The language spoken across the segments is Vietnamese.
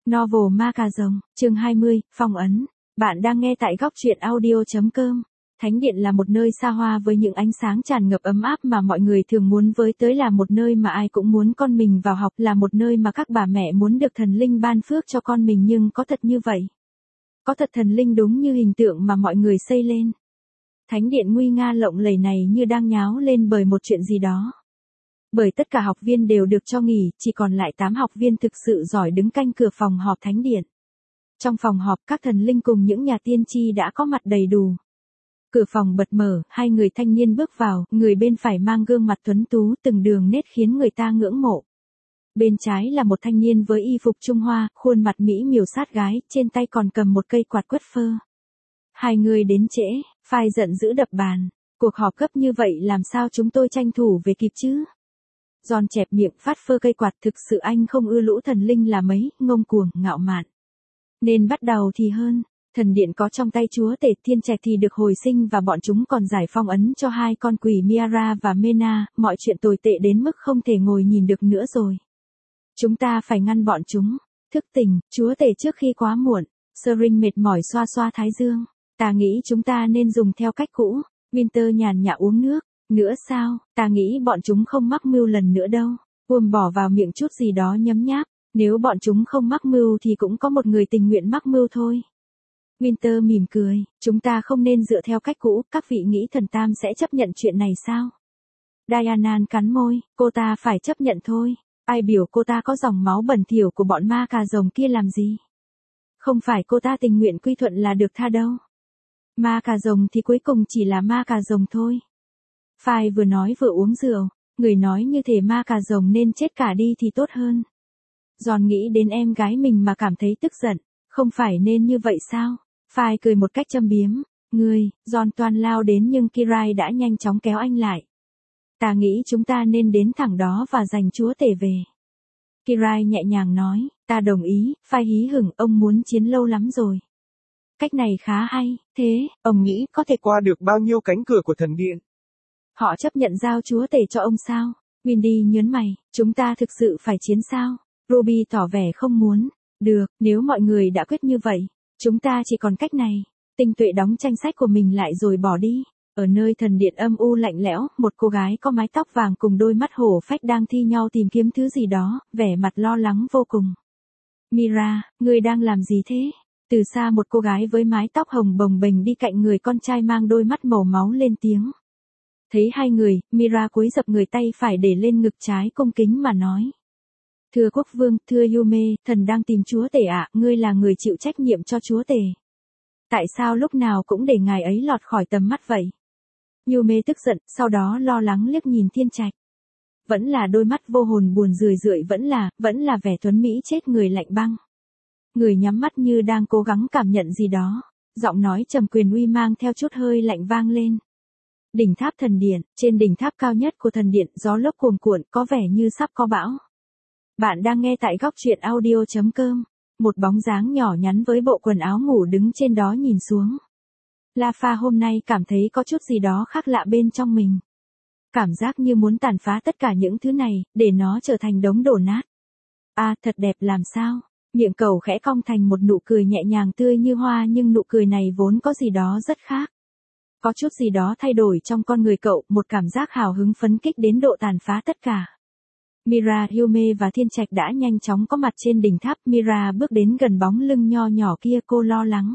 Novel Ma Cà Rồng, chương 20, phong ấn. Bạn đang nghe tại góc truyện audio.com. Thánh điện là một nơi xa hoa với những ánh sáng tràn ngập ấm áp mà mọi người thường muốn với tới, là một nơi mà ai cũng muốn con mình vào học, là một nơi mà các bà mẹ muốn được thần linh ban phước cho con mình, nhưng có thật như vậy? Có thật thần linh đúng như hình tượng mà mọi người xây lên? Thánh điện nguy nga lộng lẫy này như đang nháo lên bởi một chuyện gì đó. Bởi tất cả học viên đều được cho nghỉ, chỉ còn lại 8 học viên thực sự giỏi đứng canh cửa phòng họp thánh điện. Trong phòng họp, các thần linh cùng những nhà tiên tri đã có mặt đầy đủ. Cửa phòng bật mở, hai người thanh niên bước vào, người bên phải mang gương mặt tuấn tú từng đường nét khiến người ta ngưỡng mộ. Bên trái là một thanh niên với y phục Trung Hoa, khuôn mặt mỹ miều sát gái, trên tay còn cầm một cây quạt quất phơ. Hai người đến trễ, phai giận dữ đập bàn. Cuộc họp gấp như vậy làm sao chúng tôi tranh thủ về kịp chứ? Giòn chẹp miệng phát phơ cây quạt, thực sự anh không ưa lũ thần linh là mấy, ngông cuồng, ngạo mạn. Nên bắt đầu thì hơn, thần điện có trong tay chúa tể Thiên Trạch thì được hồi sinh, và bọn chúng còn giải phong ấn cho hai con quỷ Miara và Mena, mọi chuyện tồi tệ đến mức không thể ngồi nhìn được nữa rồi. Chúng ta phải ngăn bọn chúng. Thức tỉnh, chúa tể trước khi quá muộn. Sering mệt mỏi xoa xoa thái dương. Ta nghĩ chúng ta nên dùng theo cách cũ. Winter nhàn nhã uống nước. Nữa sao, ta nghĩ bọn chúng không mắc mưu lần nữa đâu. Uông bỏ vào miệng chút gì đó nhấm nháp. Nếu bọn chúng không mắc mưu thì cũng có một người tình nguyện mắc mưu thôi. Winter mỉm cười, chúng ta không nên dựa theo cách cũ, các vị nghĩ thần Tam sẽ chấp nhận chuyện này sao? Diana cắn môi, cô ta phải chấp nhận thôi. Ai biểu cô ta có dòng máu bẩn thỉu của bọn ma cà rồng kia làm gì? Không phải cô ta tình nguyện quy thuận là được tha đâu. Ma cà rồng thì cuối cùng chỉ là ma cà rồng thôi. Phai vừa nói vừa uống rượu, người nói như thể ma cà rồng nên chết cả đi thì tốt hơn. Giòn nghĩ đến em gái mình mà cảm thấy tức giận, không phải nên như vậy sao? Phai cười một cách châm biếm, Giòn toan lao đến nhưng Kirai đã nhanh chóng kéo anh lại. Ta nghĩ chúng ta nên đến thẳng đó và giành chúa tể về. Kirai nhẹ nhàng nói, ta đồng ý, Phai hí hửng, ông muốn chiến lâu lắm rồi. Cách này khá hay, thế, ông nghĩ có thể qua được bao nhiêu cánh cửa của thần điện? Họ chấp nhận giao chúa tể cho ông sao? Windy nhớn mày, chúng ta thực sự phải chiến sao? Ruby tỏ vẻ không muốn. Được, nếu mọi người đã quyết như vậy, chúng ta chỉ còn cách này. Tinh Tuệ đóng tranh sách của mình lại rồi bỏ đi. Ở nơi thần điện âm u lạnh lẽo, một cô gái có mái tóc vàng cùng đôi mắt hổ phách đang thi nhau tìm kiếm thứ gì đó, vẻ mặt lo lắng vô cùng. Mira, ngươi đang làm gì thế? Từ xa một cô gái với mái tóc hồng bồng bềnh đi cạnh người con trai mang đôi mắt màu máu lên tiếng. Thấy hai người, Mira cúi gập người, tay phải để lên ngực trái cung kính mà nói. Thưa quốc vương, thưa Yume, thần đang tìm chúa tể ạ, ngươi là người chịu trách nhiệm cho chúa tể. Tại sao lúc nào cũng để ngài ấy lọt khỏi tầm mắt vậy? Yume tức giận, sau đó lo lắng liếc nhìn Thiên Trạch. Vẫn là đôi mắt vô hồn buồn rười rượi, vẫn là vẻ tuấn mỹ chết người lạnh băng. Người nhắm mắt như đang cố gắng cảm nhận gì đó, giọng nói trầm quyền uy mang theo chút hơi lạnh vang lên. Đỉnh tháp thần điện, trên đỉnh tháp cao nhất của thần điện, gió lốc cuồn cuộn, có vẻ như sắp có bão. Bạn đang nghe tại góc truyện audio.com. Một bóng dáng nhỏ nhắn với bộ quần áo ngủ đứng trên đó nhìn xuống. Lafa hôm nay cảm thấy có chút gì đó khác lạ bên trong mình. Cảm giác như muốn tàn phá tất cả những thứ này, để nó trở thành đống đổ nát. À, thật đẹp làm sao? Miệng cậu khẽ cong thành một nụ cười nhẹ nhàng tươi như hoa, nhưng nụ cười này vốn có gì đó rất khác. Có chút gì đó thay đổi trong con người cậu, một cảm giác hào hứng phấn kích đến độ tàn phá tất cả. Mira, Yume và Thiên Trạch đã nhanh chóng có mặt trên đỉnh tháp. Mira bước đến gần bóng lưng nho nhỏ kia, cô lo lắng.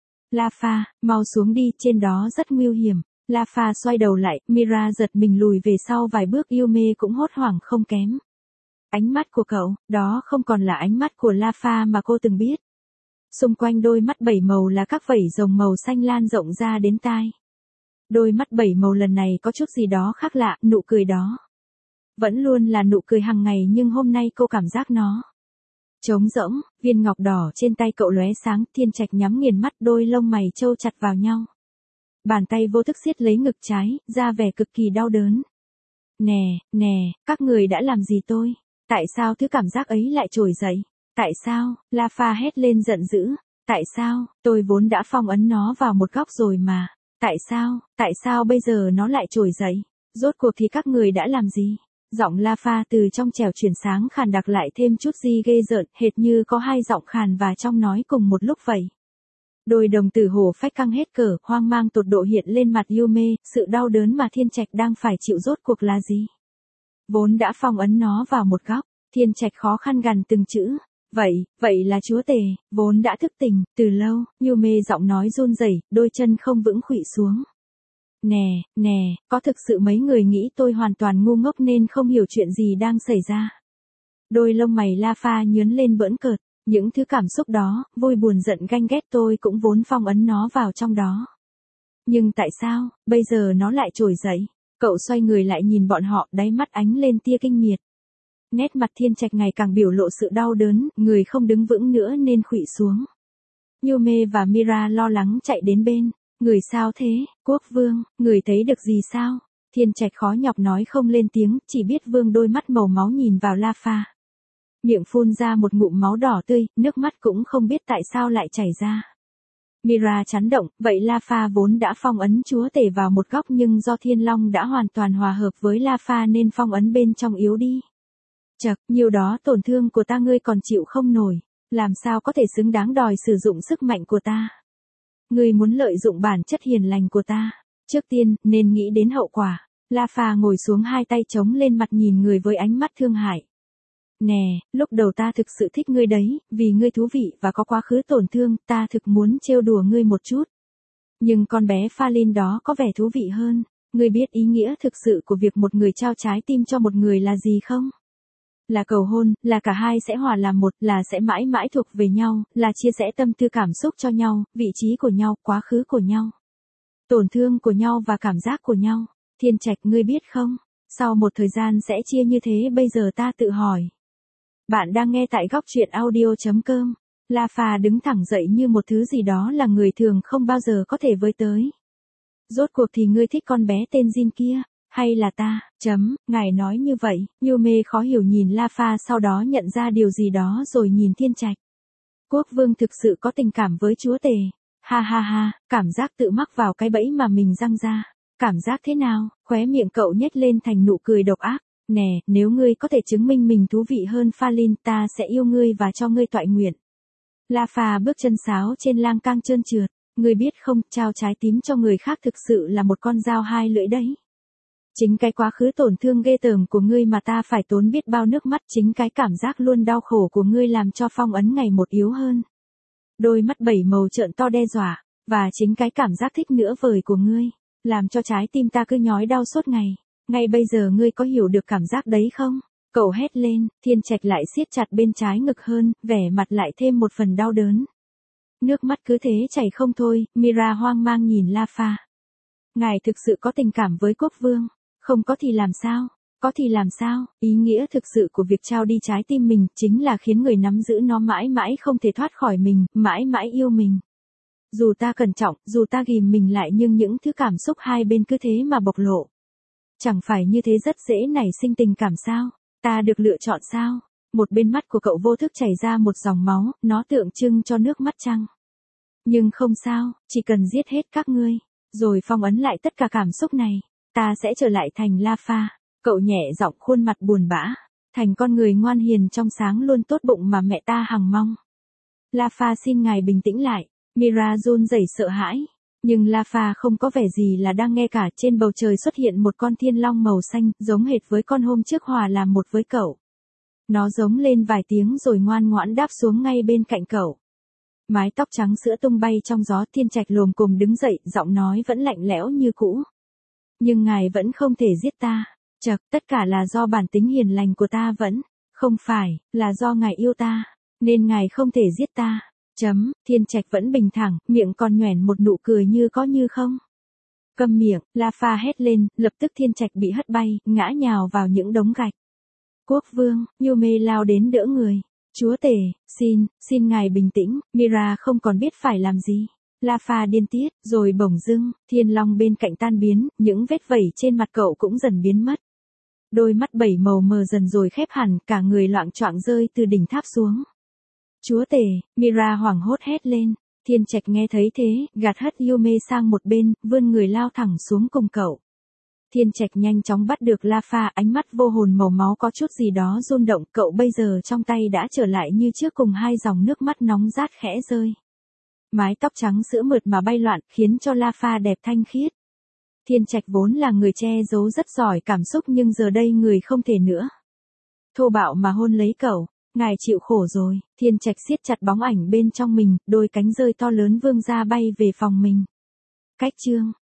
Lafa, mau xuống đi, trên đó rất nguy hiểm. Lafa xoay đầu lại, Mira giật mình lùi về sau vài bước, Yume cũng hốt hoảng không kém. Ánh mắt của cậu, đó không còn là ánh mắt của Lafa mà cô từng biết. Xung quanh đôi mắt bảy màu là các vảy rồng màu xanh lan rộng ra đến tai. Đôi mắt bảy màu lần này có chút gì đó khác lạ, nụ cười đó. Vẫn luôn là nụ cười hàng ngày, nhưng hôm nay cô cảm giác nó trống rỗng. Viên ngọc đỏ trên tay cậu lóe sáng. Thiên Trạch nhắm nghiền mắt, đôi lông mày trâu chặt vào nhau. Bàn tay vô thức siết lấy ngực trái, ra vẻ cực kỳ đau đớn. Nè, các người đã làm gì tôi? Tại sao thứ cảm giác ấy lại trồi dậy? Tại sao? Lafa hét lên giận dữ. Tại sao? Tôi vốn đã phong ấn nó vào một góc rồi mà. Tại sao bây giờ nó lại trồi dậy? Rốt cuộc thì các người đã làm gì? Giọng La Pha từ trong trẻo chuyển sáng khàn đặc lại thêm chút gì ghê rợn, hệt như có hai giọng khàn và trong nói cùng một lúc vậy. Đôi đồng tử hổ phách căng hết cỡ, hoang mang tột độ hiện lên mặt Yume, sự đau đớn mà Thiên Trạch đang phải chịu rốt cuộc là gì? Vốn đã phong ấn nó vào một góc, Thiên Trạch khó khăn gằn từng chữ. Vậy là chúa tể, vốn đã thức tỉnh, từ lâu, Yume giọng nói run rẩy, đôi chân không vững khuỵu xuống. Nè, có thực sự mấy người nghĩ tôi hoàn toàn ngu ngốc nên không hiểu chuyện gì đang xảy ra. Đôi lông mày La Pha nhướn lên bỡn cợt, những thứ cảm xúc đó, vui buồn giận ganh ghét tôi cũng vốn phong ấn nó vào trong đó. Nhưng tại sao, bây giờ nó lại trồi dậy? Cậu xoay người lại nhìn bọn họ, đáy mắt ánh lên tia kinh miệt. Nét mặt Thiên Trạch ngày càng biểu lộ sự đau đớn, người không đứng vững nữa nên khuỵu xuống. Yume và Mira lo lắng chạy đến bên. Người sao thế, quốc vương, người thấy được gì sao? Thiên Trạch khó nhọc nói không lên tiếng, chỉ biết vương đôi mắt màu máu nhìn vào La Pha. Miệng phun ra một ngụm máu đỏ tươi, nước mắt cũng không biết tại sao lại chảy ra. Mira chấn động, vậy La Pha vốn đã phong ấn chúa tể vào một góc nhưng do Thiên Long đã hoàn toàn hòa hợp với La Pha nên phong ấn bên trong yếu đi. Chậc, nhiều đó tổn thương của ta ngươi còn chịu không nổi, làm sao có thể xứng đáng đòi sử dụng sức mạnh của ta. Ngươi muốn lợi dụng bản chất hiền lành của ta, trước tiên, nên nghĩ đến hậu quả. La Pha ngồi xuống hai tay chống lên mặt nhìn người với ánh mắt thương hại. Nè, lúc đầu ta thực sự thích ngươi đấy, vì ngươi thú vị và có quá khứ tổn thương, ta thực muốn trêu đùa ngươi một chút. Nhưng con bé Falin đó có vẻ thú vị hơn, ngươi biết ý nghĩa thực sự của việc một người trao trái tim cho một người là gì không? Là cầu hôn, là cả hai sẽ hòa làm một, là sẽ mãi mãi thuộc về nhau, là chia sẻ tâm tư cảm xúc cho nhau, vị trí của nhau, quá khứ của nhau. Tổn thương của nhau và cảm giác của nhau. Thiên Trạch ngươi biết không, sau một thời gian sẽ chia như thế bây giờ ta tự hỏi. Bạn đang nghe tại góc truyện audio.com. La Pha đứng thẳng dậy như một thứ gì đó là người thường không bao giờ có thể với tới. Rốt cuộc thì ngươi thích con bé tên Jin kia, hay là ta, ngài nói như vậy, Yume khó hiểu nhìn La Pha sau đó nhận ra điều gì đó rồi nhìn Thiên Trạch. Quốc vương thực sự có tình cảm với chúa tể. Ha, cảm giác tự mắc vào cái bẫy mà mình răng ra. Cảm giác thế nào, khóe miệng cậu nhếch lên thành nụ cười độc ác. Nè, nếu ngươi có thể chứng minh mình thú vị hơn Falin ta sẽ yêu ngươi và cho ngươi toại nguyện. La Pha bước chân sáo trên lang cang trơn trượt. Ngươi biết không, trao trái tim cho người khác thực sự là một con dao hai lưỡi đấy. Chính cái quá khứ tổn thương ghê tởm của ngươi mà ta phải tốn biết bao nước mắt, chính cái cảm giác luôn đau khổ của ngươi làm cho phong ấn ngày một yếu hơn. Đôi mắt bảy màu trợn to đe dọa, và chính cái cảm giác thích nữa vời của ngươi, làm cho trái tim ta cứ nhói đau suốt ngày. Ngay bây giờ ngươi có hiểu được cảm giác đấy không? Cậu hét lên, Thiên Trạch lại siết chặt bên trái ngực hơn, vẻ mặt lại thêm một phần đau đớn. Nước mắt cứ thế chảy không thôi, Mira hoang mang nhìn La Pha. Ngài thực sự có tình cảm với quốc vương, không có thì làm sao? Có thì làm sao? Ý nghĩa thực sự của việc trao đi trái tim mình chính là khiến người nắm giữ nó mãi mãi không thể thoát khỏi mình, mãi mãi yêu mình. Dù ta cẩn trọng, dù ta ghìm mình lại nhưng những thứ cảm xúc hai bên cứ thế mà bộc lộ. Chẳng phải như thế rất dễ nảy sinh tình cảm sao? Ta được lựa chọn sao? Một bên mắt của cậu vô thức chảy ra một dòng máu, nó tượng trưng cho nước mắt chăng? Nhưng không sao, chỉ cần giết hết các ngươi, rồi phong ấn lại tất cả cảm xúc này, ta sẽ trở lại thành La Pha. Cậu nhẹ giọng khuôn mặt buồn bã, thành con người ngoan hiền trong sáng luôn tốt bụng mà mẹ ta hằng mong. La Pha xin ngài bình tĩnh lại. Mira run rẩy sợ hãi, nhưng La Pha không có vẻ gì là đang nghe cả. Trên bầu trời xuất hiện một con thiên long màu xanh, giống hệt với con hôm trước hòa làm một với cậu. Nó giống lên vài tiếng rồi ngoan ngoãn đáp xuống ngay bên cạnh cậu. Mái tóc trắng sữa tung bay trong gió. Thiên Trạch lồm cồm đứng dậy, giọng nói vẫn lạnh lẽo như cũ. Nhưng ngài vẫn không thể giết ta. Chậc, tất cả là do bản tính hiền lành của ta vẫn, không phải, là do ngài yêu ta, nên ngài không thể giết ta. Thiên Trạch vẫn bình thản, miệng còn nhoẻn một nụ cười như có như không. Câm miệng, La Pha hét lên, lập tức Thiên Trạch bị hất bay, ngã nhào vào những đống gạch. Quốc vương, Yume lao đến đỡ người. Chúa tể, xin ngài bình tĩnh. Mira không còn biết phải làm gì. La Pha điên tiết, rồi bỗng dưng, thiên long bên cạnh tan biến, những vết vẩy trên mặt cậu cũng dần biến mất. Đôi mắt bảy màu mờ dần rồi khép hẳn, cả người loạng choạng rơi từ đỉnh tháp xuống. Chúa tể, Mira hoảng hốt hét lên. Thiên Trạch nghe thấy thế, gạt hất Yume sang một bên, vươn người lao thẳng xuống cùng cậu. Thiên Trạch nhanh chóng bắt được La Pha, ánh mắt vô hồn màu máu có chút gì đó rung động, cậu bây giờ trong tay đã trở lại như trước cùng hai dòng nước mắt nóng rát khẽ rơi. Mái tóc trắng sữa mượt mà bay loạn, khiến cho La Pha đẹp thanh khiết. Thiên Trạch vốn là người che giấu rất giỏi cảm xúc nhưng giờ đây người không thể nữa. Thô bạo mà hôn lấy cậu, ngài chịu khổ rồi, Thiên Trạch siết chặt bóng ảnh bên trong mình, đôi cánh rơi to lớn vươn ra bay về phòng mình. Cách chương